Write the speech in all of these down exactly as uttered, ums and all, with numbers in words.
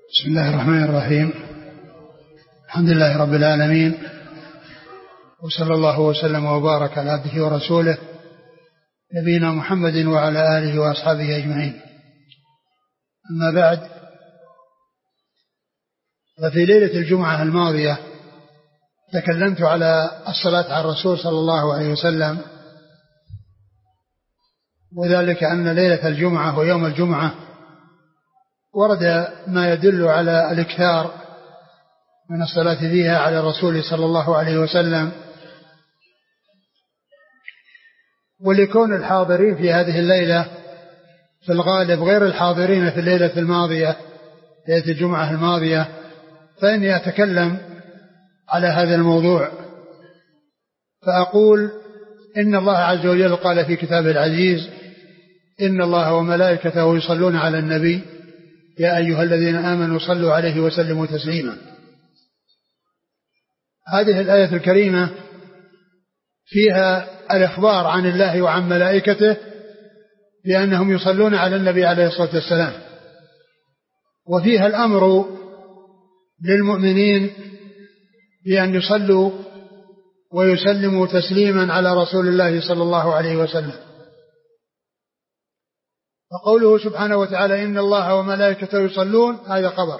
بسم الله الرحمن الرحيم. الحمد لله رب العالمين، وصلى الله وسلم وبارك على عبده ورسوله نبينا محمد وعلى آله وأصحابه أجمعين. أما بعد، ففي ليلة الجمعة الماضية تكلمت على الصلاة على الرسول صلى الله عليه وسلم، وذلك أن ليلة الجمعة ويوم الجمعة ورد ما يدل على الإكثار من الصلاة فيها على الرسول صلى الله عليه وسلم، ولكون الحاضرين في هذه الليلة في الغالب غير الحاضرين في الليلة الماضية ليلة الجمعة الماضية، فإني أتكلم على هذا الموضوع. فأقول إن الله عز وجل قال في كتابه العزيز: إن الله وملائكته يصلون على النبي يا أيها الذين آمنوا صلوا عليه وسلموا تسليما. هذه الآية الكريمة فيها الإخبار عن الله وعن ملائكته بأنهم يصلون على النبي عليه الصلاة والسلام، وفيها الأمر للمؤمنين بأن يصلوا ويسلموا تسليما على رسول الله صلى الله عليه وسلم. فقوله سبحانه وتعالى: إن الله وملائكته يصلون، هذا خبر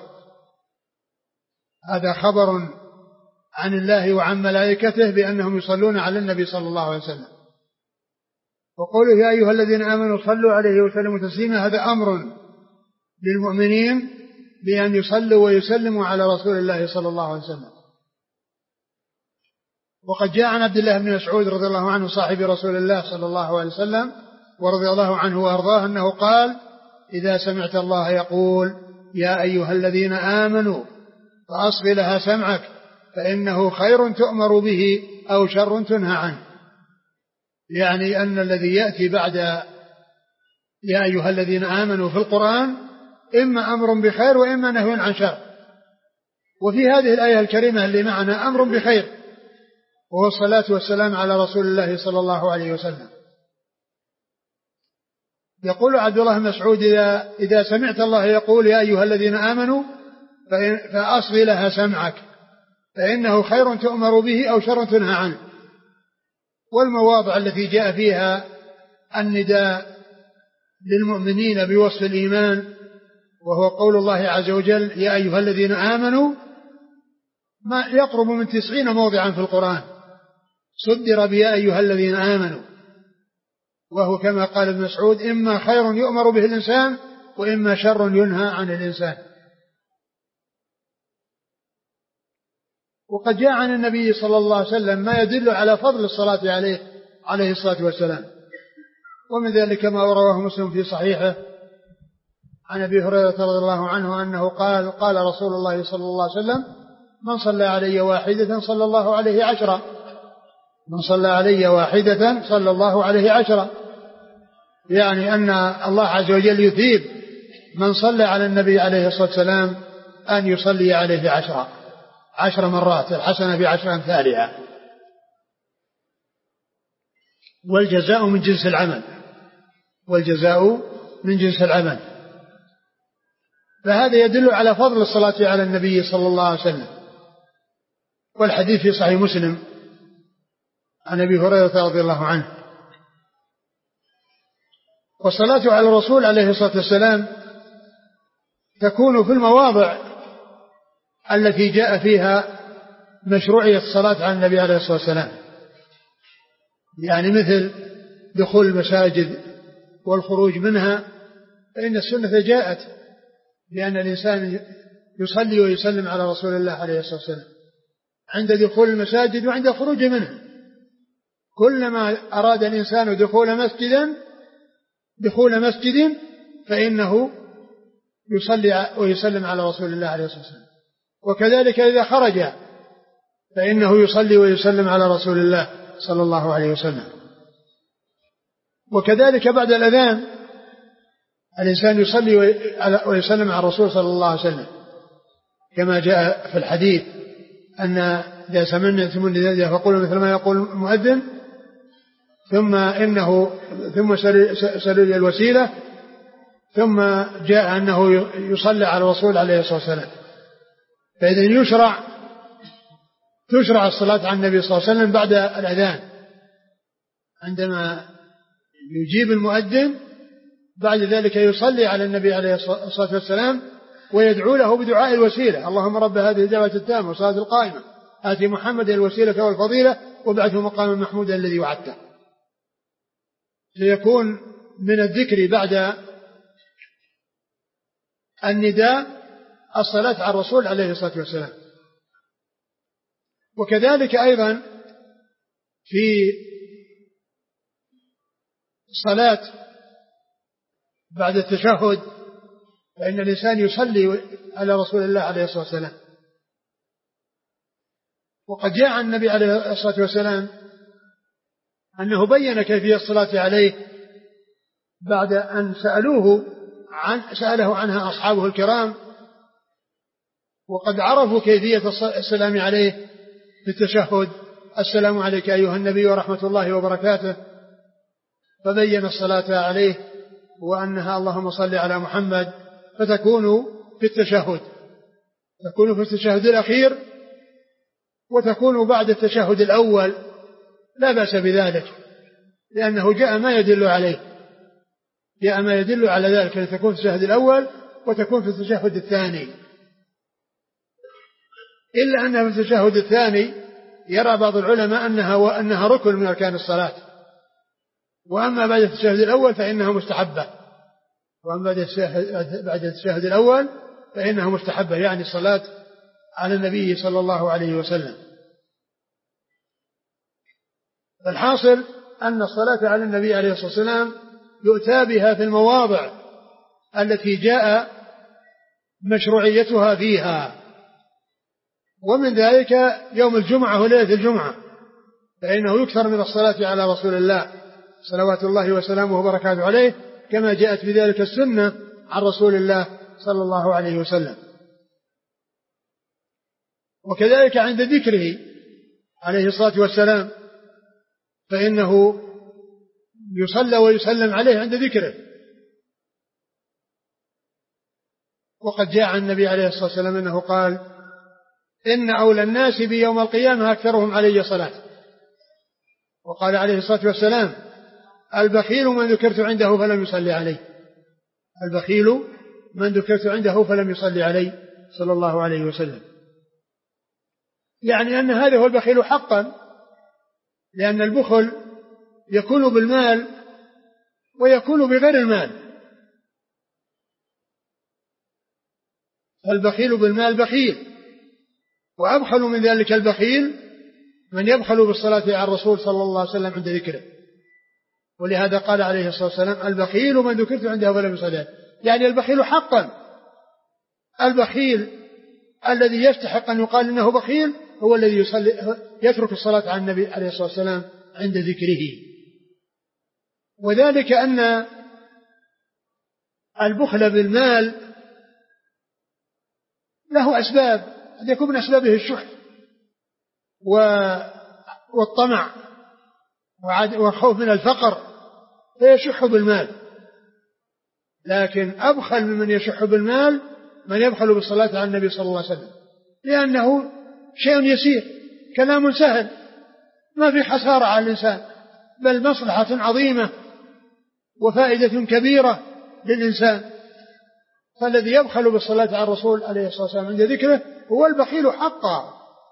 هذا خبر عن الله وعن ملائكته بأنهم يصلون على النبي صلى الله عليه وسلم. وقوله يا أيها الذين آمنوا صلوا عليه وسلموا تسليما، هذا أمر للمؤمنين بأن يصلوا ويسلموا على رسول الله صلى الله عليه وسلم. وقد جاء عن عبد الله بن مسعود رضي الله عنه صاحب رسول الله صلى الله عليه وسلم ورضي الله عنه وأرضاه أنه قال: إذا سمعت الله يقول يا أيها الذين آمنوا فأصغ لها سمعك فإنه خير تؤمر به أو شر تنهى عنه. يعني أن الذي يأتي بعد يا أيها الذين آمنوا في القرآن إما أمر بخير وإما نهي عن شر. وفي هذه الآية الكريمة اللي معنا أمر بخير، وهو الصلاة والسلام على رسول الله صلى الله عليه وسلم. يقول عبد الله بن مسعود: إذا, إذا سمعت الله يقول يا أيها الذين آمنوا فأصغ لها سمعك فإنه خير تؤمر به أو شر تنهى عنه. والمواضع التي جاء فيها النداء للمؤمنين بوصف الإيمان، وهو قول الله عز وجل يا أيها الذين آمنوا، ما يقرب من تسعين موضعا في القرآن صدر بيا أيها الذين آمنوا، وهو كما قال ابن مسعود: إما خير يؤمر به الإنسان وإما شر ينهى عن الإنسان. وقد جاء عن النبي صلى الله عليه وسلم ما يدل على فضل الصلاة عليه عليه الصلاة والسلام، ومن ذلك ما رواه مسلم في صحيحه عن أبي هريرة رضي الله عنه أنه قال: قال رسول الله صلى الله عليه وسلم: من صلى علي واحدة صلى الله عليه عشرة من صلى علي واحدة صلى الله عليه عشرة. يعني أن الله عز وجل يثيب من صلى على النبي عليه الصلاة والسلام أن يصلي عليه عشرة عشر مرات، الحسنة بعشر أمثالها. والجزاء من جنس العمل والجزاء من جنس العمل. فهذا يدل على فضل الصلاة على النبي صلى الله عليه وسلم. والحديث في صحيح مسلم عن أبي هريرة رضي الله عنه. والصلاة على الرسول عليه الصلاة والسلام تكون في المواضع التي جاء فيها مشروعية الصلاة على النبي عليه الصلاة والسلام، يعني مثل دخول المساجد والخروج منها، فإن السنة جاءت بأن الإنسان يصلي ويسلم على رسول الله عليه الصلاة والسلام عند دخول المساجد وعند خروج منها. كلما أراد الإنسان دخول مسجدا دخول مسجد فإنه يصلي ويسلم على رسول الله عليه الصلاة والسلام، وكذلك إذا خرج فإنه يصلي ويسلم على رسول الله صلى الله عليه وسلم. وكذلك بعد الأذان الإنسان يصلي ويسلم على الرسول صلى الله عليه وسلم، كما جاء في الحديث أن إذا سمعتم النداء فقولوا مثل ما يقول المؤذن، ثم إنه ثم سلوا الوسيلة ثم جاء أنه يصلى على الرسول عليه الصلاة والسلام. فإذا يشرع تشرع الصلاة على النبي صلى الله عليه وسلم بعد الأذان، عندما يجيب المؤذن بعد ذلك يصلي على النبي عليه الصلاة والسلام ويدعو له بدعاء الوسيلة: اللهم رب هذه الدعوة التامة والصلاة القائمة آتي محمد الوسيلة والفضيلة وابعثه مقاما محمودا الذي وعدته. ليكون من الذكر بعد النداء الصلاة على الرسول عليه الصلاة والسلام. وكذلك أيضا في الصلاة بعد التشهد فإن الإنسان يصلي على رسول الله عليه الصلاة والسلام. وقد جاء عن النبي عليه الصلاة والسلام أنه بين كيفية الصلاة عليه بعد أن سألوه عن سأله عنها أصحابه الكرام، وقد عرفوا كيفية السلام عليه في التشهد: السلام عليك أيها النبي ورحمة الله وبركاته. فبين الصلاة عليه وأنها اللهم صل على محمد، فتكون في التشهد تكون في التشهد الأخير وتكون بعد التشهد الأول، لا بأس بذلك، لأنه جاء ما يدل عليه جاء ما يدل على ذلك، أن تكون في التشهد الأول وتكون في التشهد الثاني. إلا أنها في التشهد الثاني يرى بعض العلماء أنها وأنها ركن من أركان الصلاة، وأما بعد التشهد الأول فإنها مستحبة وأما بعد التشهد الأول فإنها مستحبة، يعني الصلاة على النبي صلى الله عليه وسلم. فالحاصل أن الصلاة على النبي عليه الصلاة والسلام يؤتى بها في المواضع التي جاء مشروعيتها فيها، ومن ذلك يوم الجمعة وليلة الجمعة، فإنه يكثر من الصلاة على رسول الله صلوات الله وسلامه وبركاته عليه، كما جاءت بذلك السنة عن رسول الله صلى الله عليه وسلم. وكذلك عند ذكره عليه الصلاة والسلام فإنه يصلى ويسلم عليه عند ذكره. وقد جاء عن النبي عليه الصلاة والسلام أنه قال: إن أولى الناس بيوم القيامة أكثرهم علي صلاة. وقال عليه الصلاة والسلام: البخيل من ذكرت عنده فلم يصلي عليه البخيل من ذكرت عنده فلم يصلي عليه صلى الله عليه وسلم. يعني أن هذا هو البخيل حقا، لأن البخل يكون بالمال ويكون بغير المال. فالبخيل بالمال بخيل، وأبخل من ذلك البخيل من يبخل بالصلاة على الرسول صلى الله عليه وسلم عند ذكره. ولهذا قال عليه الصلاة والسلام: البخيل من ذكرت عنده فلم يصلي عليه. يعني البخيل حقا، البخيل الذي يستحق أن يقال إنه بخيل هو الذي يصلي يترك الصلاة على النبي عليه الصلاة والسلام عند ذكره. وذلك أن البخل بالمال له أسباب، قد يكون من أسبابه الشح والطمع والخوف من الفقر فيشح بالمال. لكن أبخل ممن يشح بالمال من يبخل بالصلاة على النبي صلى الله عليه وسلم، لأنه شيء يسير، كلام سهل، ما في خسارة على الإنسان، بل مصلحة عظيمة وفائدة كبيرة للإنسان. فالذي يبخل بالصلاة على الرسول عليه الصلاة والسلام عند ذكره هو البخيل حقا.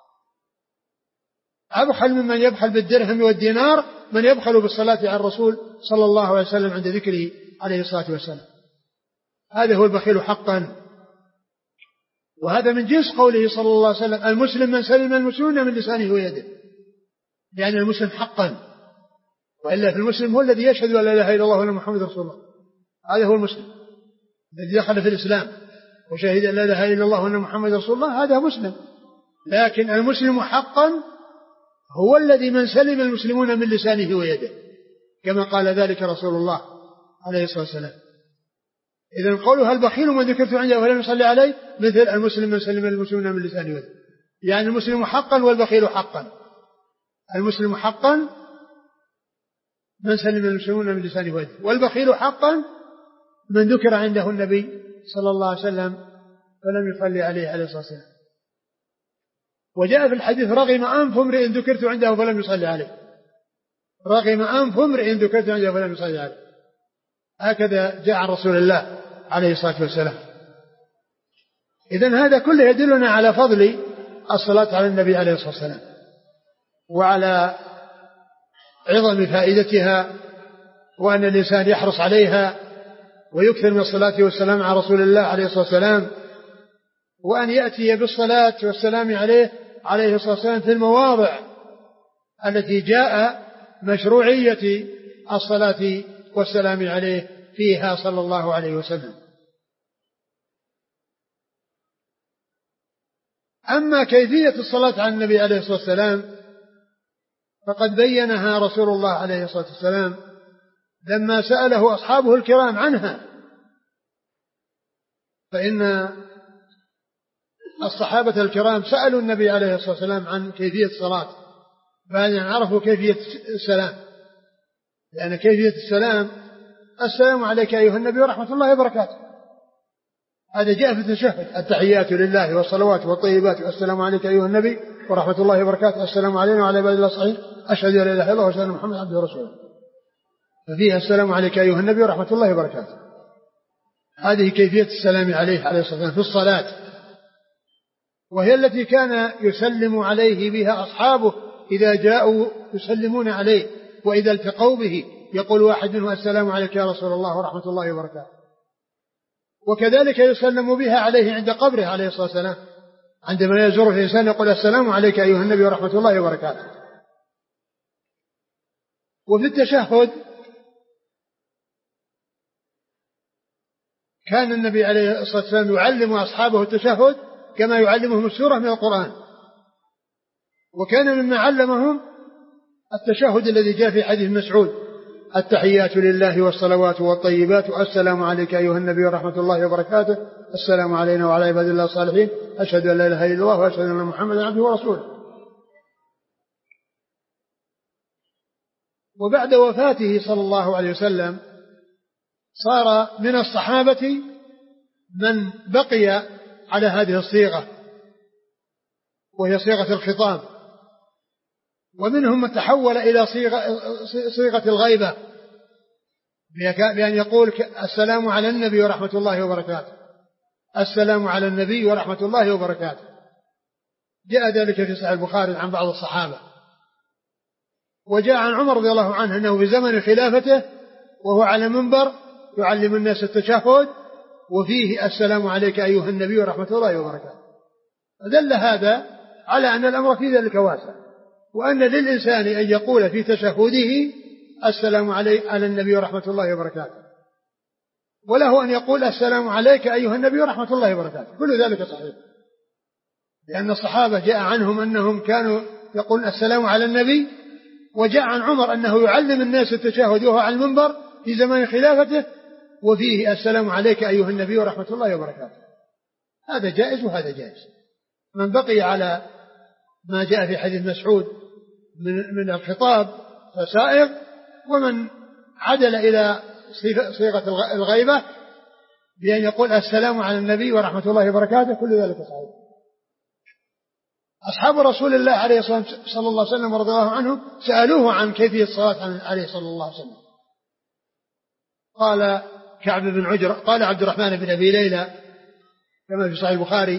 أبخل ممن يبخل بالدرهم والدينار من يبخل بالصلاة على الرسول صلى الله عليه وسلم عند ذكره عليه الصلاة والسلام. هذا هو البخيل حقا. وهذا من جنس قوله صلى الله عليه وسلم: المسلم من سلم المسلمون من لسانه ويده. يعني المسلم حقا، وإلا في المسلم هو الذي يشهد أن لا إله إلا الله وأن محمد رسول الله. هذا هو المسلم الذي دخل في الإسلام وشهد أن لا إله إلا الله وأن محمد رسول الله، هذا مسلم. لكن المسلم حقا هو الذي من سلم المسلمون من لسانه ويده، كما قال ذلك رسول الله عليه الصلاة والسلام. إذن قولها البخيل من ذكرت عنده ولم يصلي عليه مثل المسلم من سلم المسلمون من لسانه ويده. يعني المسلم حقا والبخيل حقا. المسلم حقا من سلم المسلمون من لسانه ويده، والبخيل حقا من ذكر عنده النبي صلى الله عليه وسلم فلم يصلي عليه عليه الصلاة والسلام. وجاء في الحديث رغم أنف امرئ ذكرت عنده فلم يصلي عليه، رغم أنف امرئ ذكرت عنده فلم يصلي عليه. هكذا جاء عن رسول الله عليه الصلاة والسلام. إذن هذا كله يدلنا على فضل الصلاة على النبي عليه الصلاة والسلام وعلى عظم فائدتها، وأن الإنسان يحرص عليها ويكثر من الصلاة والسلام على رسول الله عليه الصلاة والسلام، وأن يأتي بالصلاة والسلام عليه عليه الصلاة والسلام في المواضع التي جاء مشروعية الصلاة والسلام عليه فيها صلى الله عليه وسلم. أما كيفية الصلاة على النبي عليه الصلاة والسلام فقد بينها رسول الله عليه الصلاة والسلام لما سأله أصحابه الكرام عنها. فإن الصحابة الكرام سألوا النبي عليه الصلاة والسلام عن كيفية الصلاة بعد أن عرفوا كيفية السلام، لأن كيفية السلام السلام عليك أيها النبي ورحمة الله وبركاته، هذا جاء في التشهد: التحيات لله والصلوات والطيبات والسلام عليك أيها النبي ورحمة الله وبركاته، السلام علينا وعلى عباد الله الصالحين، أشهد أن لا إله إلا الله وأشهد أن محمدا عبده ورسوله. ففيها السلام عليك أيها النبي ورحمة الله وبركاته. هذه كيفية السلام عليه عليه الصلاة والسلام في الصلاة، وهي التي كان يسلم عليه بها أصحابه إذا جاءوا يسلمون عليه، وإذا التقوا به يقول واحد منهم: السلام عليك يا رسول الله ورحمة الله وبركاته. وكذلك يسلم بها عليه عند قبره عليه الصلاة والسلام، عندما يزور الإنسان يقول: السلام عليك أيها النبي ورحمة الله وبركاته. وفي التشهد كان النبي عليه الصلاة والسلام يعلم أصحابه التشهد كما يعلمهم السورة من القرآن، وكان مما علمهم التشهد الذي جاء في حديث مسعود: التحيات لله والصلوات والطيبات، السلام عليك أيها النبي ورحمة الله وبركاته، السلام علينا وعلى عباد الله الصالحين، أشهد أن لا إله إلا الله وأشهد أن محمدا عبده ورسوله. وبعد وفاته صلى الله عليه وسلم صار من الصحابة من بقي على هذه الصيغة، وهي صيغة الخطاب، ومنهم من تحول إلى صيغة, صيغة الغيبة بأن يقول: السلام على النبي ورحمة الله وبركاته، السلام على النبي ورحمة الله وبركاته. جاء ذلك في صحيح البخاري عن بعض الصحابة. وجاء عن عمر رضي الله عنه أنه في زمن خلافته وهو على منبر يعلم الناس التشهد وفيه: السلام عليك أيها النبي ورحمة الله وبركاته. فدل هذا على أن الأمر في ذلك واسع، وأن للإنسان أن يقول في تشهده: السلام على النبي ورحمة الله وبركاته، وله أن يقول: السلام عليك أيها النبي ورحمة الله وبركاته. كل ذلك صحيح، لأن الصحابة جاء عنهم أنهم كانوا يقولون السلام على النبي، وجاء عن عمر أنه يعلم الناس التشهد وهو على المنبر في زمان خلافته وفيه: السلام عليك أيها النبي ورحمة الله وبركاته. هذا جائز وهذا جائز. من بقي على ما جاء في حديث مسعود من الخطاب فسائغ، ومن عدل إلى صيغة الغيبة بأن يقول: السلام على النبي ورحمة الله وبركاته، كل ذلك صحيح. أصحاب رسول الله عليه الصلاة صلى الله عليه وسلم ورضي الله عنه سألوه عن كيفية الصلاة عليه صلى الله عليه وسلم. قال كعب بن عجرة، قال عبد الرحمن بن أبي ليلى كما في صحيح البخاري: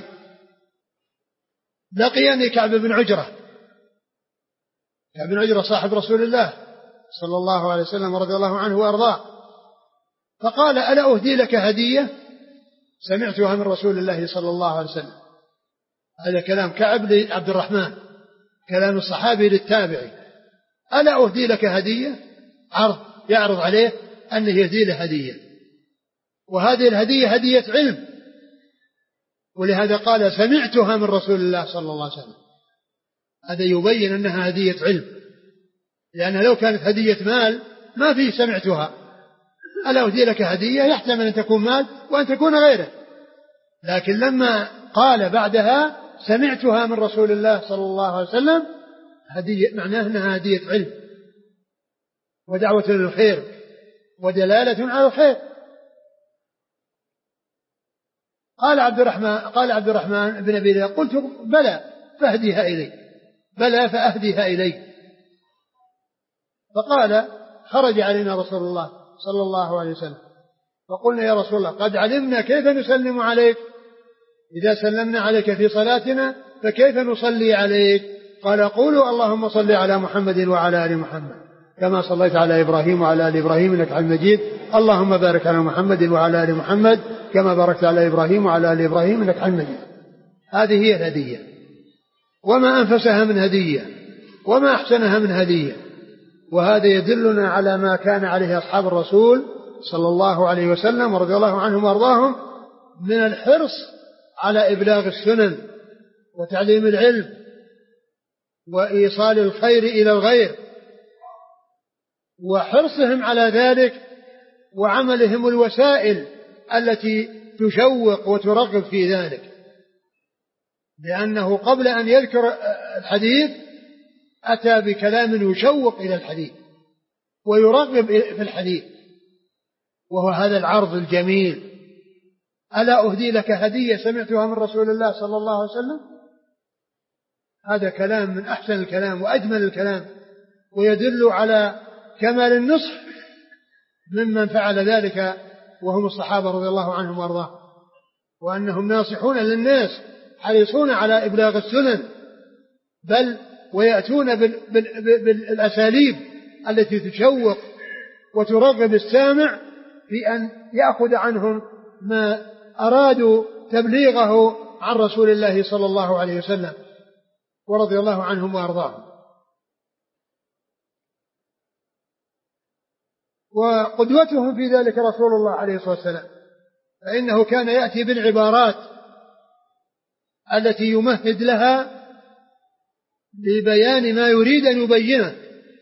لقيني كعب بن عجرة. كعب بن عجرة صاحب رسول الله صلى الله عليه وسلم ورضي الله عنه وأرضاه، فقال: ألا أهدي لك هدية سمعتها من رسول الله صلى الله عليه وسلم. هذا كلام كعب لعبد الرحمن، كلام الصحابي للتابعي: ألا أهدي لك هدية، عرض يعرض عليه أنه يهدي له هدية، وهذه الهدية هدية علم، ولهذا قال: سمعتها من رسول الله صلى الله عليه وسلم. هذا يبين أنها هدية علم، لأن لو كانت هدية مال ما فيه سمعتها. ألا أهدي لك هدية يحتمل أن تكون مال وأن تكون غيره، لكن لما قال بعدها: سمعتها من رسول الله صلى الله عليه وسلم، هدية معناه أنها هدية علم ودعوة للخير ودلالة على الخير. قال عبد الرحمن قال عبد الرحمن بن أبي ليلى قلت بلى فأهديها إلي بلى فأهديها إلي. فقال خرج علينا رسول الله صلى الله عليه وسلم فقلنا يا رسول الله قد علمنا كيف نسلم عليك، إذا سلمنا عليك في صلاتنا فكيف نصلي عليك؟ قال قولوا اللهم صل على محمد وعلى آل محمد كما صليت على إبراهيم وعلى آل إبراهيم إنك حميد مجيد، اللهم بارك على محمد وعلى آل محمد كما باركت على إبراهيم وعلى آل إبراهيم إنك حميد مجيد. هذه هي الهدية، وما أنفسها من هدية وما أحسنها من هدية. وهذا يدلنا على ما كان عليه أصحاب الرسول صلى الله عليه وسلم ورضي الله عنهم وارضاهم من الحرص على إبلاغ السنن وتعليم العلم وإيصال الخير إلى الغير، وحرصهم على ذلك وعملهم الوسائل التي تشوق وترغب في ذلك، لأنه قبل أن يذكر الحديث أتى بكلام يشوق إلى الحديث ويرغب في الحديث، وهو هذا العرض الجميل. ألا أهدي لك هدية سمعتها من رسول الله صلى الله عليه وسلم؟ هذا كلام من أحسن الكلام وأجمل الكلام، ويدل على كمال النصح ممن فعل ذلك وهم الصحابة رضي الله عنهم وارضاهم، وأنهم ناصحون للناس حريصون على إبلاغ السنن، بل ويأتون بالأساليب التي تشوق وترغب السامع في أن يأخذ عنهم ما أرادوا تبليغه عن رسول الله صلى الله عليه وسلم ورضي الله عنهم وأرضاهم. وقدوتهم في ذلك رسول الله عليه الصلاة والسلام، فإنه كان يأتي بالعبارات التي يمهد لها لبيان ما يريد أن يبينه،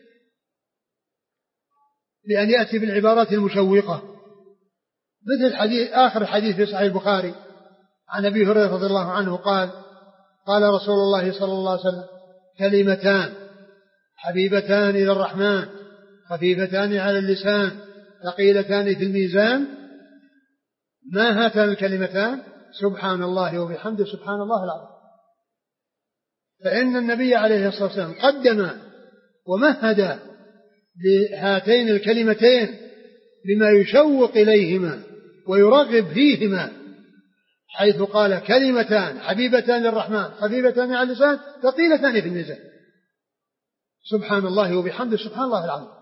بأن يأتي بالعبارات المشوقة، مثل حديث آخر حديث في صحيح البخاري عن أبي هريرة رضي الله عنه قال قال رسول الله صلى الله عليه وسلم كلمتان حبيبتان إلى الرحمن خفيفتان على اللسان ثقيلتان في الميزان، ما هاتان الكلمتان؟ سبحان الله وبحمده سبحان الله العظيم. فإن النبي عليه الصلاة والسلام قدم ومهد لهاتين الكلمتين بما يشوق إليهما ويرغب فيهما، حيث قال كلمتان حبيبتان للرحمن خفيفتان على اللسان ثقيلتان في الميزان، سبحان الله وبحمده سبحان الله العظيم.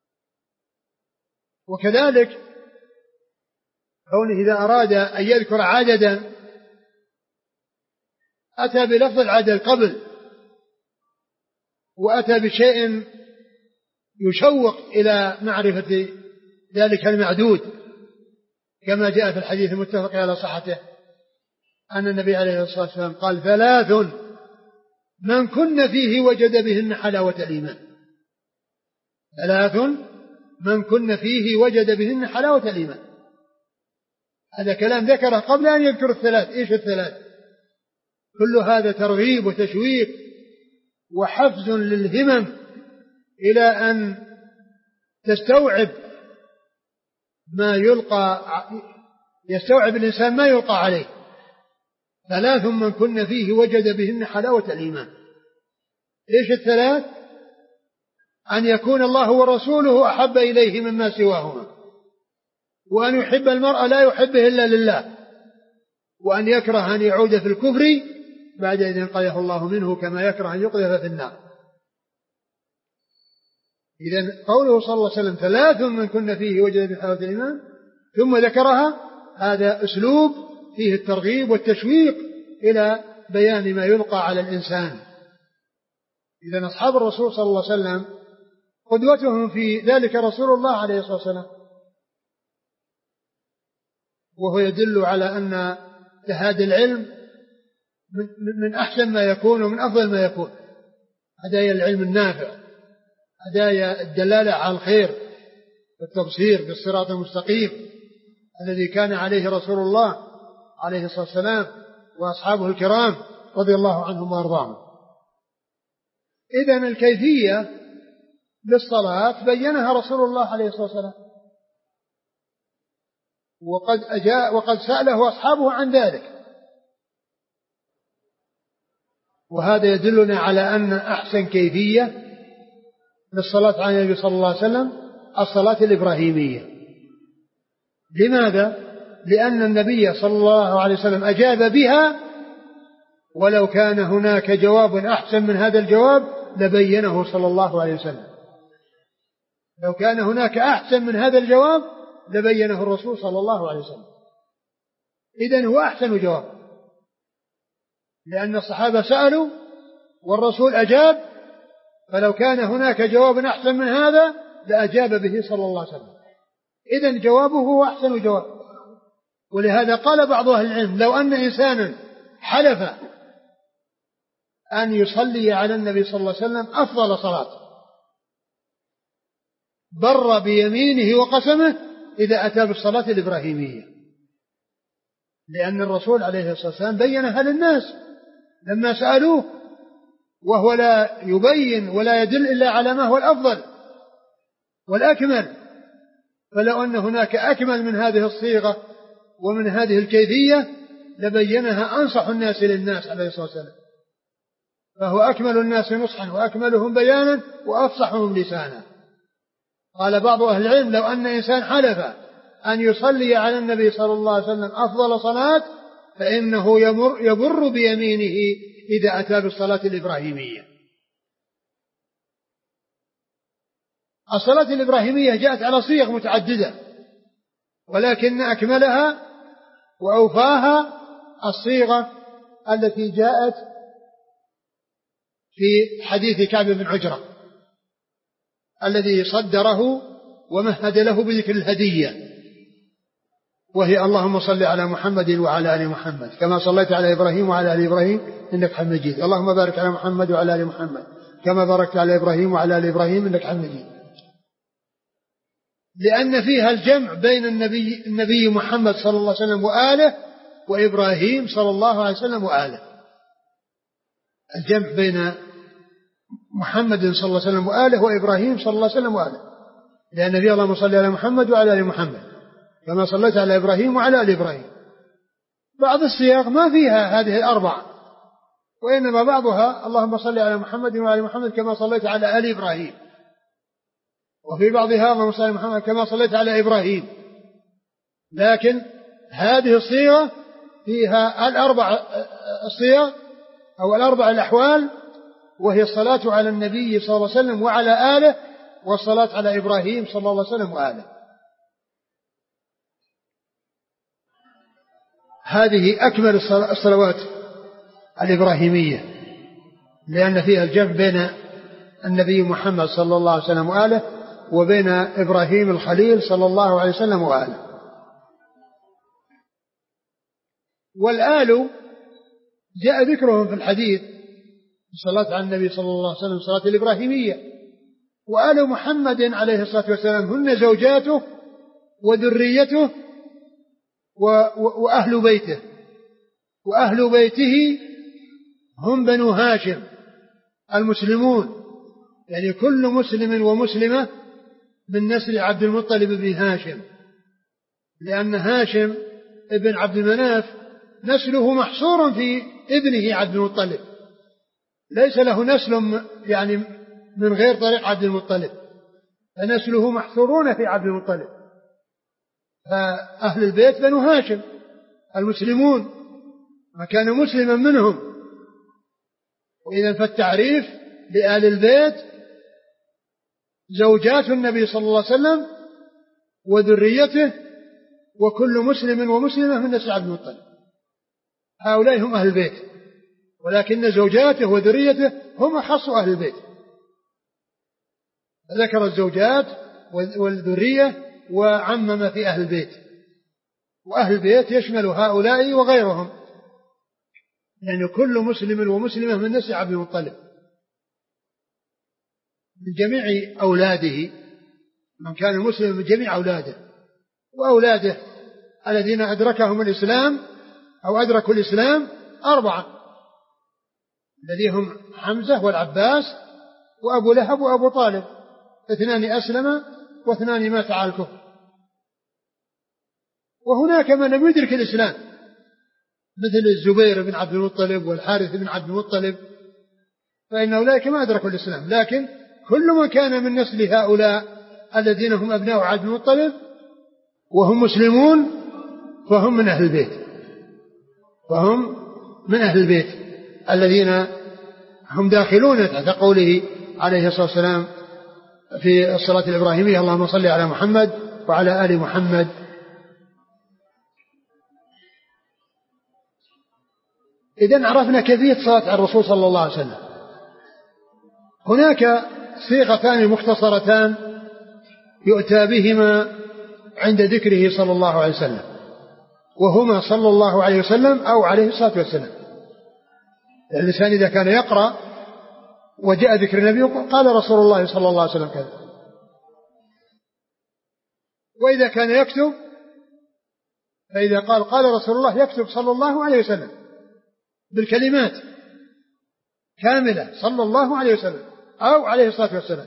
وكذلك كونه إذا أراد أن يذكر عددا أتى بلفظ العدد قبل، وأتى بشيء يشوق إلى معرفة ذلك المعدود، كما جاء في الحديث المتفق على صحته أن النبي عليه الصلاة والسلام قال ثلاث من كن فيه وجد بهن حلاوة الإيمان، ثلاث من كن فيه وجد بهن حلاوة الإيمان. هذا كلام ذكره قبل أن يذكر الثلاث. إيش الثلاث؟ كل هذا ترغيب وتشويق وحفز للهمم إلى أن تستوعب ما يلقى يستوعب الإنسان ما يلقى عليه. ثلاث من كن فيه وجد بهن حلاوة الإيمان. إيش الثلاث؟ أن يكون الله ورسوله أحب إليه مما سواهما، وأن يحب المرء لا يحبه إلا لله، وأن يكره أن يعود في الكفر بعد إذ انقذه الله منه كما يكره أن يقذف في النار. إذن قوله صلى الله عليه وسلم ثلاث من كن فيه وجد بحلاوة الإيمان ثم ذكرها، هذا أسلوب فيه الترغيب والتشويق إلى بيان ما يلقى على الإنسان. إذن أصحاب الرسول صلى الله عليه وسلم قدوتهم في ذلك رسول الله عليه الصلاة والسلام، وهو يدل على أن هذا العلم من أحسن ما يكون ومن أفضل ما يكون، هدايا العلم النافع، هدايا الدلالة على الخير والتبصير بالصراط المستقيم الذي كان عليه رسول الله عليه الصلاة والسلام وأصحابه الكرام رضي الله عنهم وأرضاهم. إذن الكيفية للصلاة بينها رسول الله عليه الصلاة والسلام، وقد أجاء وقد سأله أصحابه عن ذلك. وهذا يدلنا على أن أحسن كيفية للصلاة على النبي صلى الله عليه وسلم الصلاة الإبراهيمية. لماذا؟ لأن النبي صلى الله عليه وسلم أجاب بها، ولو كان هناك جواب أحسن من هذا الجواب لبينه صلى الله عليه وسلم. لو كان هناك أحسن من هذا الجواب لبينه الرسول صلى الله عليه وسلم. إذن هو أحسن جواب، لأن الصحابة سألوا والرسول أجاب، فلو كان هناك جواب أحسن من هذا لأجاب به صلى الله عليه وسلم. إذن جوابه هو أحسن جواب. ولهذا قال بعض أهل العلم لو أن إنسانا حلف أن يصلي على النبي صلى الله عليه وسلم أفضل صلاة بر بيمينه وقسمه إذا أتى بالصلاة الإبراهيمية، لأن الرسول عليه الصلاة والسلام بينها للناس لما سألوه، وهو لا يبين ولا يدل إلا على ما هو الأفضل والأكمل. فلو أن هناك أكمل من هذه الصيغة ومن هذه الكيفية لبينها أنصح الناس للناس عليه الصلاة والسلام، فهو أكمل الناس نصحا وأكملهم بيانا وأفصحهم لسانا. قال بعض أهل العلم لو أن إنسان حلف أن يصلي على النبي صلى الله عليه وسلم أفضل صلاة فإنه يمر يبر بيمينه إذا أتى بالصلاة الإبراهيمية. الصلاة الإبراهيمية جاءت على صيغ متعددة، ولكن أكملها وأوفاها الصيغة التي جاءت في حديث كعب بن عجرة الذي صدره ومهد له بذكر الهدية، وهي اللهم صل على محمد وعلى آل محمد كما صليت على إبراهيم وعلى آل إبراهيم إنك حميد مجيد، اللهم بارك على محمد وعلى آل محمد كما باركت على إبراهيم وعلى آل إبراهيم إنك حميد مجيد. لأن فيها الجمع بين النبي, النبي محمد صلى الله عليه وسلم وآله وإبراهيم صلى الله عليه وسلم وآله، الجمع بين محمد صلى الله عليه وسلم وآله وإبراهيم صلى الله عليه وسلم وآله، لأن فيها اللهم صل على محمد وعلى آل محمد كما صليت على إبراهيم وعلى آل إبراهيم. بعض السياق ما فيها هذه الأربعة، وإنما بعضها اللهم صل على محمد وعلى آل محمد كما صليت على آل إبراهيم، وفي بعضها اللهم صل على محمد كما صليت على إبراهيم. لكن هذه الصيغة فيها الأربع الصيغ أو الأربع الأحوال، وهي الصلاة على النبي صلى الله عليه وسلم وعلى آله، والصلاة على إبراهيم صلى الله عليه وسلم وآله. هذه أكمل الصلوات الإبراهيمية، لأن فيها الجمع بين النبي محمد صلى الله عليه وسلم وآله وبين إبراهيم الخليل صلى الله عليه وسلم وآله. والآل جاء ذكرهم في الحديث الصلاة على النبي صلى الله عليه وسلم الصلاة الإبراهيمية. وآل محمد عليه الصلاة والسلام هن زوجاته وذريته وأهل بيته، وأهل بيته هم بنو هاشم المسلمون، يعني كل مسلم ومسلمة من نسل عبد المطلب بن هاشم، لأن هاشم ابن عبد المناف نسله محصور في ابنه عبد المطلب، ليس له نسل يعني من غير طريق عبد المطلب، فنسله محصورون في عبد المطلب. فأهل البيت بنو هاشم المسلمون، ما كان مسلما منهم. وإذا فالتعريف لآل البيت زوجات النبي صلى الله عليه وسلم وذريته وكل مسلم ومسلمة من نسل عبد المطلب، هؤلاء هم أهل البيت، ولكن زوجاته وذريته هم أخص أهل البيت. ذكر الزوجات والذرية وعمم في أهل البيت، وأهل البيت يشمل هؤلاء وغيرهم، يعني كل مسلم ومسلمة من نسل عبد المطلب من جميع أولاده، من كان مسلم من جميع أولاده، وأولاده الذين أدركهم الإسلام أو أدركوا الإسلام أربعة، الذين هم حمزة والعباس وأبو لهب وأبو طالب، اثنان أسلم واثنان مات على الكفر. وهناك من لم يدرك الإسلام مثل الزبير بن عبد المطلب والحارث بن عبد المطلب، فإن أولئك ما أدركوا الإسلام، لكن كل من كان من نسل هؤلاء الذين هم أبناء عبد المطلب وهم مسلمون فهم من أهل البيت، فهم من أهل البيت الذين هم داخلون تحت قوله عليه الصلاة والسلام في الصلاة الإبراهيمية: اللهم صل على محمد وعلى آل محمد. إذن عرفنا كيفية الصلاة على الرسول صلى الله عليه وسلم. هناك صيغتان مختصرتان يؤتى بهما عند ذكره صلى الله عليه وسلم، وهما صلى الله عليه وسلم أو عليه الصلاة والسلام. الإنسان إذا كان يقرأ وجاء ذكر النبي قال رسول الله صلى الله عليه وسلم كذا، وإذا كان يكتب فإذا قال قال رسول الله يكتب صلى الله عليه وسلم بالكلمات كاملة صلى الله عليه وسلم أو عليه الصلاة والسلام.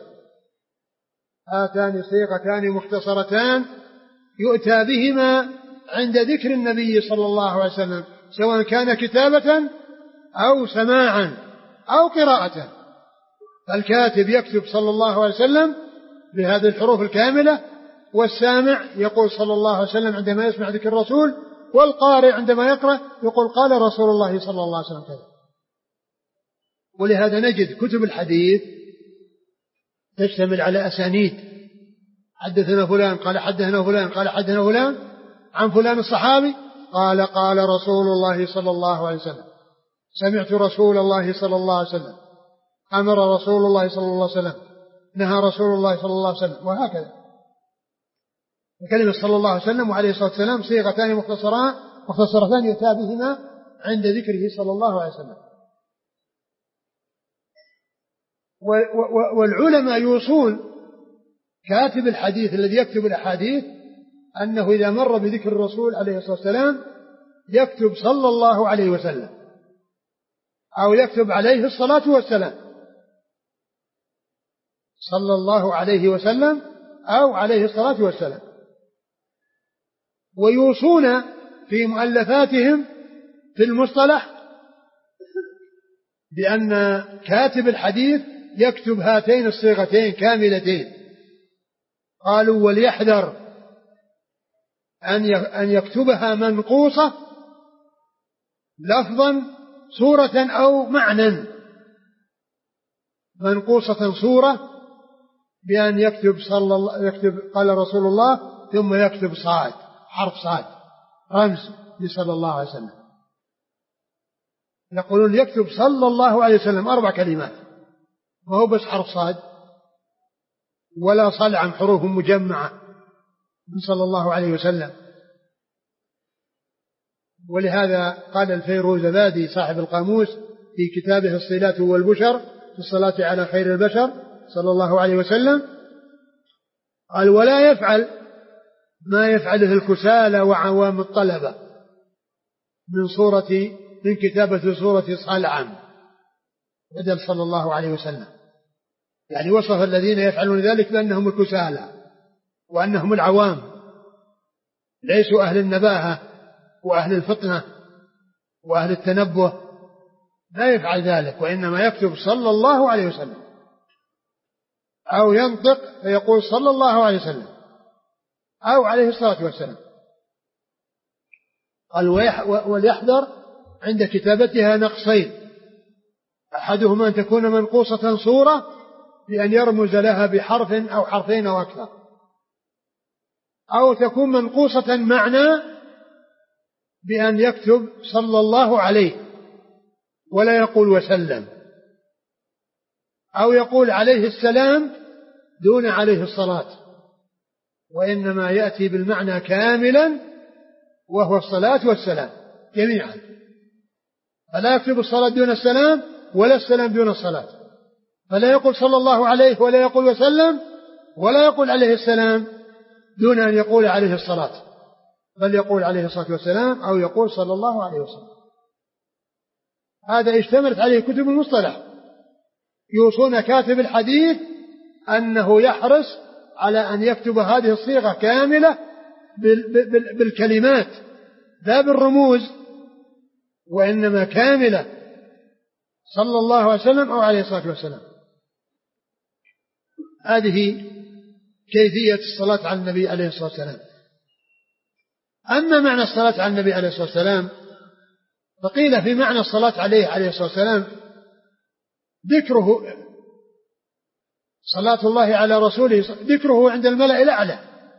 هاتان صيغتان مختصرتان يؤتى بهما عند ذكر النبي صلى الله عليه وسلم، سواء كان كتابة أو سماعا أو قراءة. الكاتب يكتب صلى الله عليه وسلم بهذه الحروف الكاملة، والسامع يقول صلى الله عليه وسلم عندما يسمع ذكر الرسول، والقارئ عندما يقرأ يقول قال رسول الله صلى الله عليه وسلم كذا. ولهذا نجد كتب الحديث تشتمل على أسانيد: حدثنا فلان قال حدثنا فلان قال حدثنا فلان عن فلان الصحابي قال قال رسول الله صلى الله عليه وسلم، سمعت رسول الله صلى الله عليه وسلم، أمر رسول الله صلى الله عليه وسلم، نهى رسول الله صلى الله عليه وسلم، وهكذا. كلمة صلى الله عليه وسلم وعليه الصلاة والسلام صيغتان مختصران مختصرتان يؤتى بهما عند ذكره صلى الله عليه وسلم. والعلماء يوصون كاتب الحديث الذي يكتب الأحاديث أنه إذا مر بذكر الرسول عليه الصلاة والسلام يكتب صلى الله عليه وسلم أو يكتب عليه الصلاة والسلام، صلى الله عليه وسلم أو عليه الصلاة والسلام. ويوصون في مؤلفاتهم في المصطلح بأن كاتب الحديث يكتب هاتين الصيغتين كاملتين. قالوا وليحذر أن يكتبها منقوصة لفظا صورة أو معنى، منقوصة صورة بأن يكتب صلى الله يكتب قال رسول الله ثم يكتب صاد، حرف صاد رمز لصلى الله عليه وسلم. يقولون يكتب صلى الله عليه وسلم أربع كلمات، ما هو بس حرف صاد ولا صلعا حروف مجمعة من صلى الله عليه وسلم. ولهذا قال الفيروزبادي صاحب القاموس في كتابه الصلات والبشر في الصلاة على خير البشر صلى الله عليه وسلم، قال ولا يفعل ما يفعله الكسالى وعوام الطلبة من صورة من كتابة صورة صلعا بدل صلى الله عليه وسلم. يعني وصف الذين يفعلون ذلك بأنهم الكسالى وأنهم العوام، ليسوا أهل النباهة وأهل الفطنة وأهل التنبه، لا يفعل ذلك، وإنما يكتب صلى الله عليه وسلم أو ينطق فيقول صلى الله عليه وسلم أو عليه الصلاة والسلام. قال وليحذر عند كتابتها نقصين: أحدهما أن تكون منقوصة صورة بأن يرمز لها بحرف أو حرفين أو أكثر، أو تكون منقوصة معنى بأن يكتب صلى الله عليه ولا يقول وسلم، أو يقول عليه السلام دون عليه الصلاة، وإنما يأتي بالمعنى كاملا وهو الصلاة والسلام جميعا، فلا يكتب الصلاة دون السلام ولا السلام دون الصلاة، فلا يقول صلى الله عليه ولا يقول وسلم ولا يقول عليه السلام دون أن يقول عليه الصلاة، بل يقول عليه الصلاة والسلام أو يقول صلى الله عليه وسلم. هذا اشتملت عليه كتب المصطلح، يوصون كاتب الحديث أنه يحرص على أن يكتب هذه الصيغة كاملة بالكلمات لا بالرموز، وإنما كاملة صلى الله عليه وسلم أو عليه الصلاة والسلام. هذه كيفية الصلاة على النبي عليه الصلاة والسلام. أما معنى الصلاة على النبي عليه الصلاة والسلام فقيل في معنى الصلاة عليه عليه الصلاة والسلام ذكره، صلاة الله على رسوله ذكره عند الملأ الأعلى،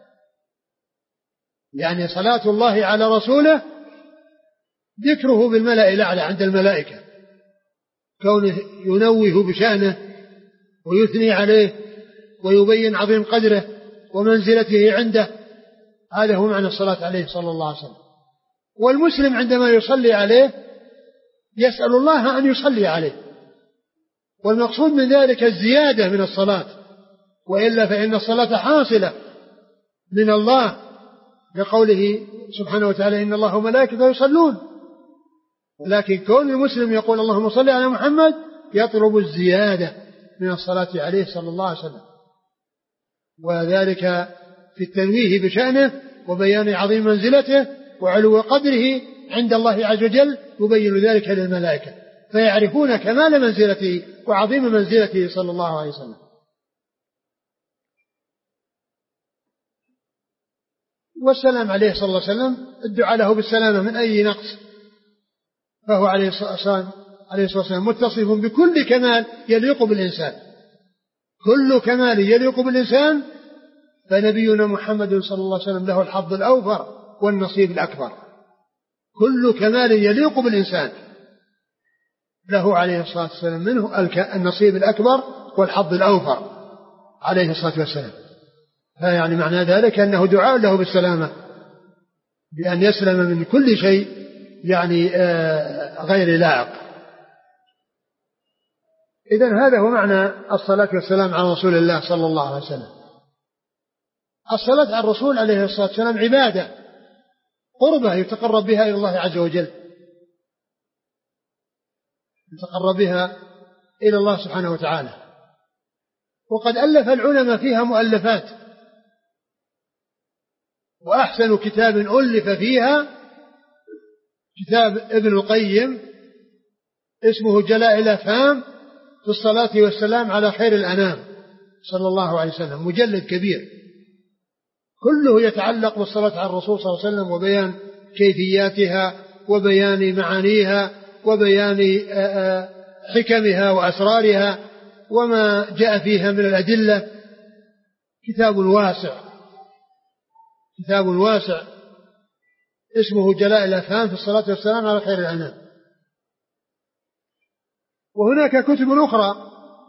يعني صلاة الله على رسوله ذكره بالملأ الأعلى عند الملائكة، كونه ينوه بشأنه ويثني عليه ويبين عظيم قدره ومنزلته عنده. هذا هو معنى الصلاة عليه صلى الله عليه وسلم. والمسلم عندما يصلي عليه يسأل الله أن يصلي عليه، والمقصود من ذلك الزيادة من الصلاة، وإلا فإن الصلاة حاصلة من الله لقوله سبحانه وتعالى إن الله وملائكته يصلون. ولكن كون المسلم يقول اللهم صل على محمد يطلب الزيادة من الصلاة عليه صلى الله عليه وسلم، وذلك في التنويه بشأنه وبيان عظيم منزلته وعلو قدره عند الله عز وجل، يبين ذلك للملائكة فيعرفون كمال منزلته وعظيم منزلته صلى الله عليه وسلم. والسلام عليه صلى الله عليه وسلم الدعاء له بالسلامة من أي نقص، فهو عليه الصلاة والسلام متصف بكل كمال يليق بالإنسان، كل كمال يليق بالإنسان، فنبينا محمد صلى الله عليه وسلم له الحظ الأوفر والنصيب الأكبر. كل كمال يليق بالإنسان له عليه الصلاة والسلام منه النصيب الأكبر والحظ الأوفر عليه الصلاة والسلام. فيعني معنى ذلك أنه دعاء له بالسلامة بأن يسلم من كل شيء يعني غير لائق. إذن هذا هو معنى الصلاة والسلام على رسول الله صلى الله عليه وسلم. الصلاة على الرسول عليه الصلاة والسلام عبادة قربة يتقرب بها إلى الله عز وجل، يتقرب بها إلى الله سبحانه وتعالى. وقد ألف العلماء فيها مؤلفات، وأحسن كتاب ألف فيها كتاب ابن القيم اسمه جلاء الأفهام في الصلاة والسلام على خير الأنام صلى الله عليه وسلم، مجلد كبير كله يتعلق بالصلاة على الرسول صلى الله عليه وسلم وبيان كيفياتها وبيان معانيها وبيان حكمها وأسرارها وما جاء فيها من الأدلة. كتاب واسع، كتاب واسع اسمه جلاء الأفهام في الصلاة والسلام على خير الأنام. وهناك كتب أخرى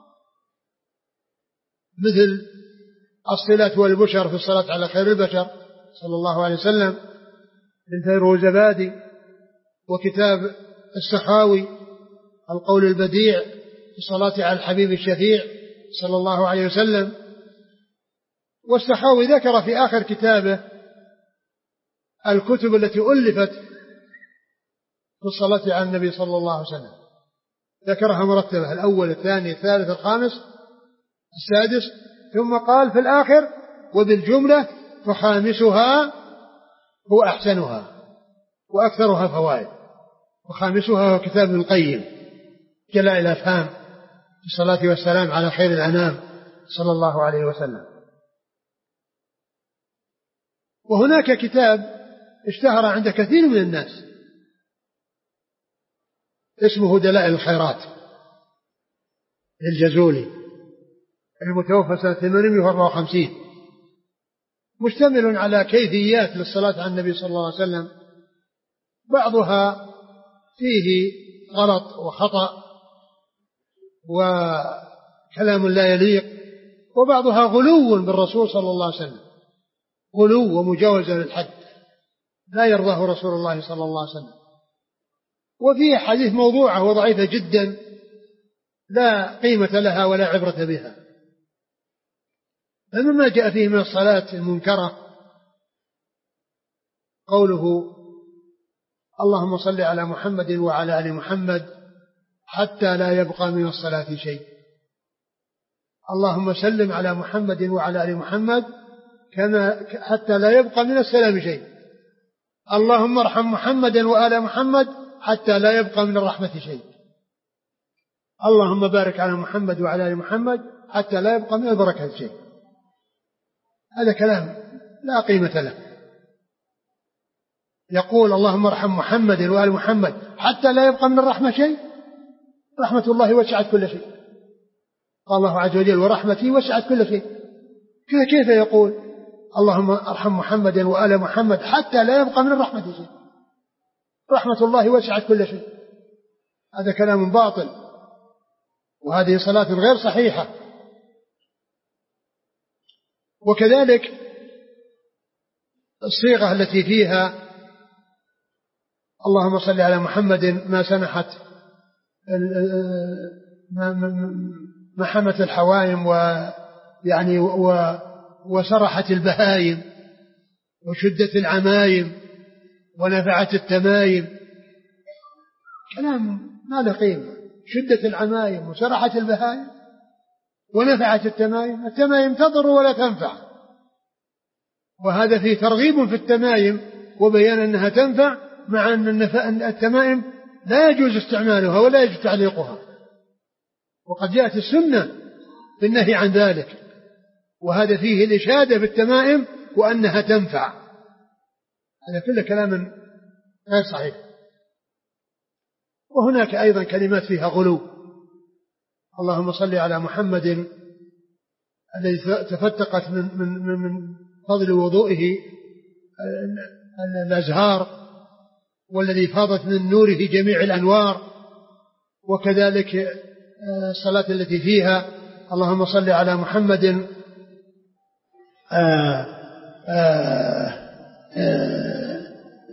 مثل الصلة والبشر في الصلاة على خير البشر صلى الله عليه وسلم للفيروزبادي، وكتاب السخاوي القول البديع في الصلاة على الحبيب الشفيع صلى الله عليه وسلم. والسخاوي ذكر في آخر كتابه الكتب التي ألفت في الصلاة على النبي صلى الله عليه وسلم، ذكرها مرتبة: الأول الثاني الثالث الخامس السادس، ثم قال في الآخر: وبالجملة فخامسها هو أحسنها وأكثرها فوائد. وخامسها هو كتاب ابن القيم جلاء الأفهام في الصلاة والسلام على خير الأنام صلى الله عليه وسلم. وهناك كتاب اشتهر عند كثير من الناس اسمه دلائل الخيرات للجزولي المتوفى سنة ثمانمائة وأربعة وخمسين، مشتمل على كيفيات للصلاة على النبي صلى الله عليه وسلم، بعضها فيه غلط وخطأ وكلام لا يليق، وبعضها غلو بالرسول صلى الله عليه وسلم، غلو ومجاوزة للحد لا يرضاه رسول الله صلى الله عليه وسلم. وفيه حديث موضوعة وضعيفة جدا لا قيمة لها ولا عبرة بها. فمما جاء فيه من الصلاة المنكرة قوله: اللهم صل على محمد وعلى آل محمد حتى لا يبقى من الصلاة شيء. اللهم سلم على محمد وعلى آل محمد كما حتى لا يبقى من السلام شيء. اللهم ارحم محمدا وآل محمد حتى لا يبقى من الرحمة شيء. اللهم بارك على محمد وعلى آل محمد حتى لا يبقى من البركة شيء. هذا كلام لا قيمة له. يقول اللهم ارحم محمد وآل محمد حتى لا يبقى من الرحمة شيء. رحمة الله وسعت كل شيء. قال الله عز وجل ورحمتي وسعت كل شيء. كيف يقول اللهم ارحم محمدا وآل محمد حتى لا يبقى من الرحمة شيء؟ رحمة الله وسعت كل شيء. هذا كلام باطل، وهذه صلاة غير صحيحة. وكذلك الصيغة التي فيها اللهم صل على محمد ما سنحت ما حمت الحوائم ويعني وسرحت البهايم وشدت العمايم ونفعت التمايم، كلام ما له قيمة. شدت العمايم وسرحت البهايم ونفعت التمايم، التمايم تضر ولا تنفع، وهذا فيه ترغيب في التمايم وبيان أنها تنفع، مع أن التمائم لا يجوز استعمالها ولا يجوز تعليقها، وقد جاءت السنة بالنهي عن ذلك، وهذا فيه الإشادة بالتمائم وأنها تنفع. هذا كله كلام غير صحيح. وهناك أيضا كلمات فيها غلو. اللهم صل على محمد الذي تفتقت من, من, من, من فضل وضوئه الأزهار، والذي فاضت من نوره جميع الأنوار. وكذلك الصلاة التي فيها اللهم صل على محمد آآ آآ آآ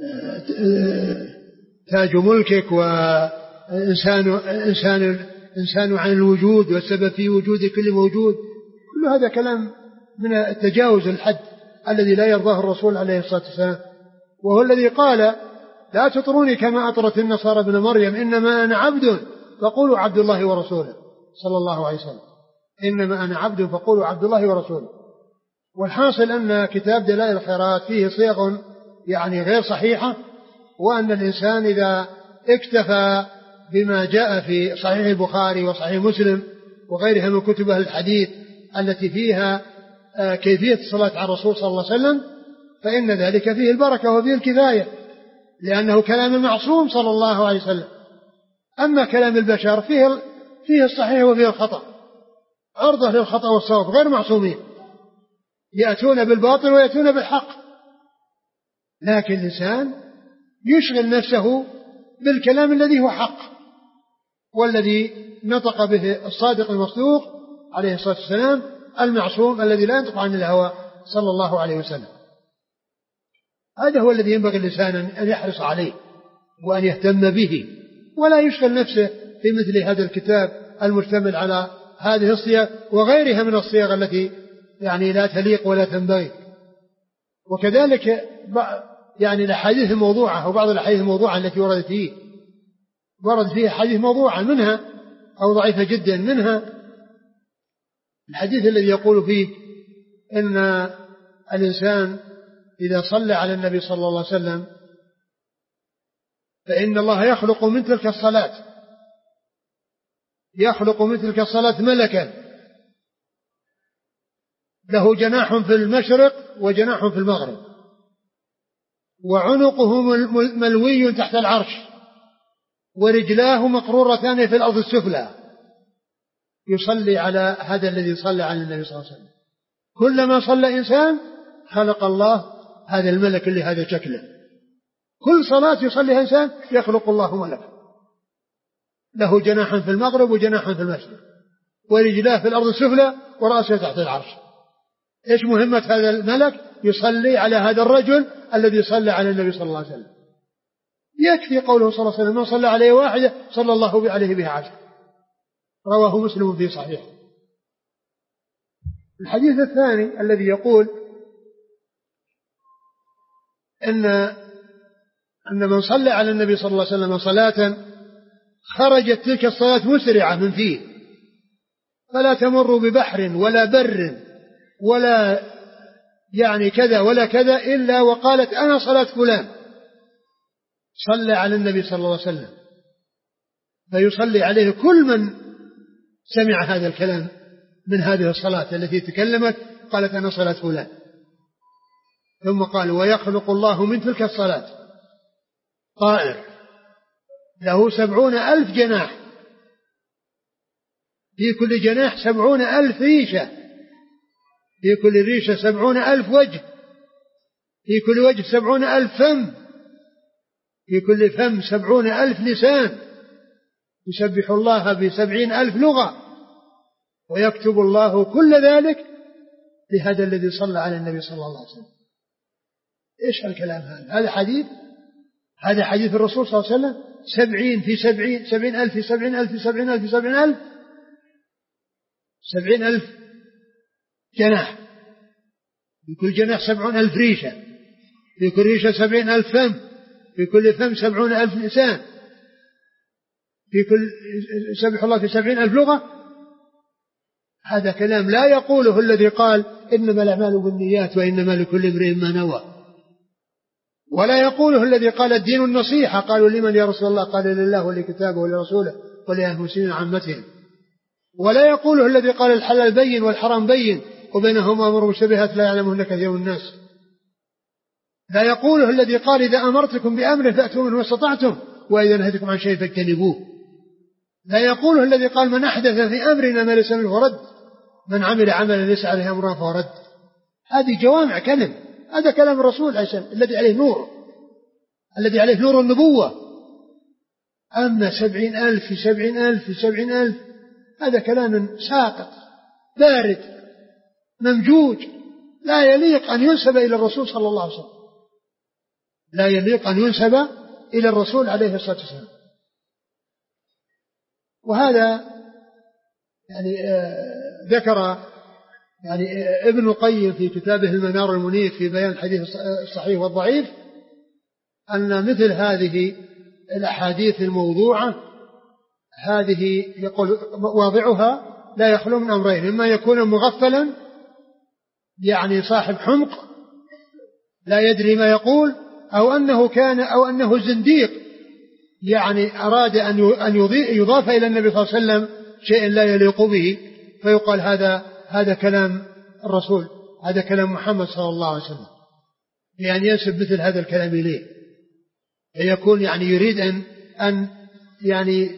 تاج ملكك وإنسان إنسان إنسان عن الوجود والسبب في وجود كل موجود. كل هذا كلام من التجاوز الحد الذي لا يرضاه الرسول عليه الصلاة والسلام، وهو الذي قال لا تطروني كما أطرت النصارى ابن مريم إنما أنا عبد فقولوا عبد الله ورسوله صلى الله عليه وسلم. إنما أنا عبد فقولوا عبد الله ورسوله. والحاصل أن كتاب دلائل الخيرات فيه صيغ يعني غير صحيحة، وأن الإنسان إذا اكتفى بما جاء في صحيح البخاري وصحيح مسلم وغيرها من كتب أهل الحديث التي فيها كيفية الصلاة على الرسول صلى الله عليه وسلم فإن ذلك فيه البركة وفيه الكفاية، لأنه كلام المعصوم صلى الله عليه وسلم. أما كلام البشر فيه فيه الصحيح وفيه الخطأ، عرضة للخطأ والصواب، غير معصومين، يأتون بالباطل ويأتون بالحق. لكن الإنسان يشغل نفسه بالكلام الذي هو حق، والذي نطق به الصادق المصدوق عليه الصلاة والسلام المعصوم الذي لا ينطق عن الهوى صلى الله عليه وسلم. هذا هو الذي ينبغي الإنسان أن يحرص عليه وأن يهتم به، ولا يشغل نفسه في مثل هذا الكتاب المشتمل على هذه الصيغ وغيرها من الصيغ التي يعني لا تليق ولا تنبغي. وكذلك يعني الأحاديث الموضوعة وبعض الأحاديث الموضوعة التي وردت فيه ورد فيها حديث موضوعة منها أو ضعيفة جدا، منها الحديث الذي يقول فيه إن الإنسان إذا صلى على النبي صلى الله عليه وسلم فإن الله يخلق من تلك الصلاة يخلق من تلك الصلاة ملكا له جناح في المشرق وجناح في المغرب، وعنقه ملوي تحت العرش، ورجلاه مقرورتان في الأرض السفلى، يصلي على هذا الذي صلى على النبي صلى الله عليه وسلم. كلما صلى إنسان خلق الله هذا الملك اللي هذا شكله. كل صلاة يصليها إنسان يخلق الله ملك له جناح في المغرب وجناح في المشرق، ورجلاه في الأرض السفلى، ورأسه تحت العرش. إيش مهمة هذا الملك؟ يصلي على هذا الرجل الذي صلى على النبي صلى الله عليه وسلم. يكفي قوله صلى الله عليه وسلم من صلى عليه واحدة صلى الله عليه بها عشر، رواه مسلم في صحيح. الحديث الثاني الذي يقول إن أن من صلى على النبي صلى الله عليه وسلم صلاة خرجت تلك الصلاة مسرعة من فيه، فلا تمر ببحر ولا بر ولا يعني كذا ولا كذا إلا وقالت أنا صلاة فلان صلى على النبي صلى الله عليه وسلم، فيصلي عليه كل من سمع هذا الكلام من هذه الصلاة التي تكلمت قالت أنا صلاة فلان. ثم قال ويخلق الله من تلك الصلاة طائر له سبعون ألف جناح، في كل جناح سبعون ألف ريشة، في كل ريشة سبعون ألف وجه، في كل وجه سبعون ألف فم، في كل فم سبعون ألف لسان، يسبح الله بسبعين ألف لغة، ويكتب الله كل ذلك لهذا الذي صلى على النبي صلى الله عليه وسلم. إيش الكلام هذا؟ هذا حديث هذا حديث الرسول صلى الله عليه وسلم. سبعين في سبعين سبعين ألف في سبعين ألف في سبعين ألف في سبعين ألف سبعين ألف جناح، في كل جناح سبعون ألف ريشة، في كل ريشة سبعين ألف فم، في كل فم سبعون ألف لسان، في كل سبح الله في سبعين ألف لغة. هذا كلام لا يقوله الذي قال إنما الأعمال بالنيات وإنما لكل امرئ ما نوى، ولا يقوله الذي قال الدين النصيحة. قالوا لمن يا رسول الله؟ قال لله ولكتابه ولرسوله وللمسلمين عامتهم. ولا يقوله الذي قال الحلال بين والحرام بين وبينهما أمور مشتبهات لا يعلمهن كثير من الناس. لا يقوله الذي قال إذا أمرتكم بأمر فأتوا منه ما استطعتم وإذا نهيتكم عن شيء فاجتنبوه. لا يقوله الذي قال من أحدث في أمرنا ما ليس منه فرد، من عمل عملا ليس عليه أمرنا فرد. هذه جوامع كلم، هذا كلام الرسول عشان الذي عليه نور، الذي عليه نور النبوة. أما سبعين ألف في سبعين ألف في سبعين ألف هذا كلام ساقط بارد ممجوج، لا يليق أن ينسب إلى الرسول صلى الله عليه وسلم، لا يليق أن ينسب إلى الرسول عليه الصلاة والسلام. وهذا يعني آه ذكر يعني آه ابن القيم في كتابه المنار المنير في بيان الحديث الصحيح والضعيف أن مثل هذه الأحاديث الموضوعة هذه يقول واضعها لا يخلو من أمرين: إما يكون مغفلا يعني صاحب حمق لا يدري ما يقول، أو أنه كان أو أنه زنديق يعني أراد أن يضاف إلى النبي صلى الله عليه وسلم شيء لا يليق به، فيقال هذا هذا كلام الرسول، هذا كلام محمد صلى الله عليه وسلم، يعني ينسب مثل هذا الكلام إليه، فيكون يعني يريد أن أن يعني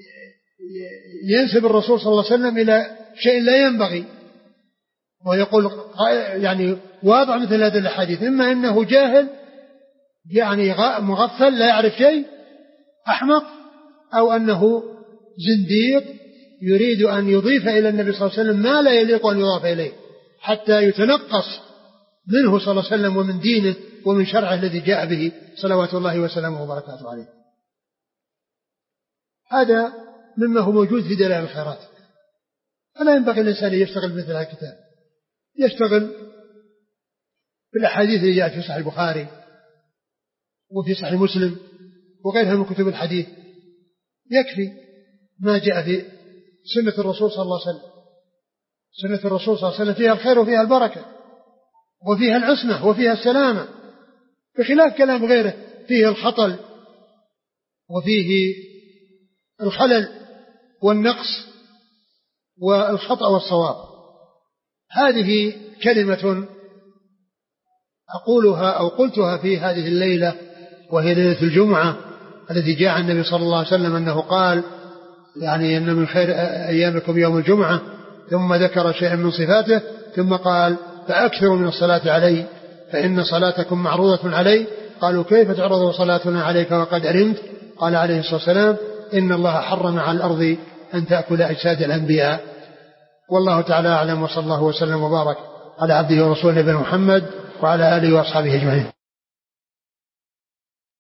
ينسب الرسول صلى الله عليه وسلم إلى شيء لا ينبغي، ويقول يعني واضع مثل هذا الحديث: إما أنه جاهل يعني مغفل لا يعرف شيء أحمق، أو أنه زنديق يريد أن يضيف إلى النبي صلى الله عليه وسلم ما لا يليق أن يضاف إليه حتى يتنقص منه صلى الله عليه وسلم ومن دينه ومن شرعه الذي جاء به صلوات الله وسلامه وبركاته عليه. هذا مما هو موجود في دلائل الخيرات. فلا ينبغي الإنسان يشتغل مثل هذا الكتاب، يشتغل بالأحاديث اللي جاءت في صحيح البخاري وفي صحيح مسلم وغيرها من كتب الحديث، يكفي ما جاء في سنة الرسول صلى الله عليه وسلم. سنة الرسول صلى الله عليه وسلم فيها الخير وفيها البركة وفيها العصمة وفيها السلامة، بخلاف كلام غيره فيه الخطل وفيه الخلل والنقص والخطأ والصواب. هذه كلمة أقولها أو قلتها في هذه الليلة، وهي ليلة الجمعة التي جاء النبي صلى الله عليه وسلم أنه قال يعني أن من خير أيامكم يوم الجمعة، ثم ذكر شيئا من صفاته، ثم قال: فأكثروا من الصلاة علي فإن صلاتكم معروضة علي. قالوا: كيف تعرض صلاتنا عليك وقد علمت؟ قال عليه الصلاة والسلام: إن الله حرم على الأرض أن تأكل أجساد الأنبياء. والله تعالى أعلم، وصلى الله وسلم وبارك على عبده ورسوله نبينا محمد وعلى آله وأصحابه أجمعين.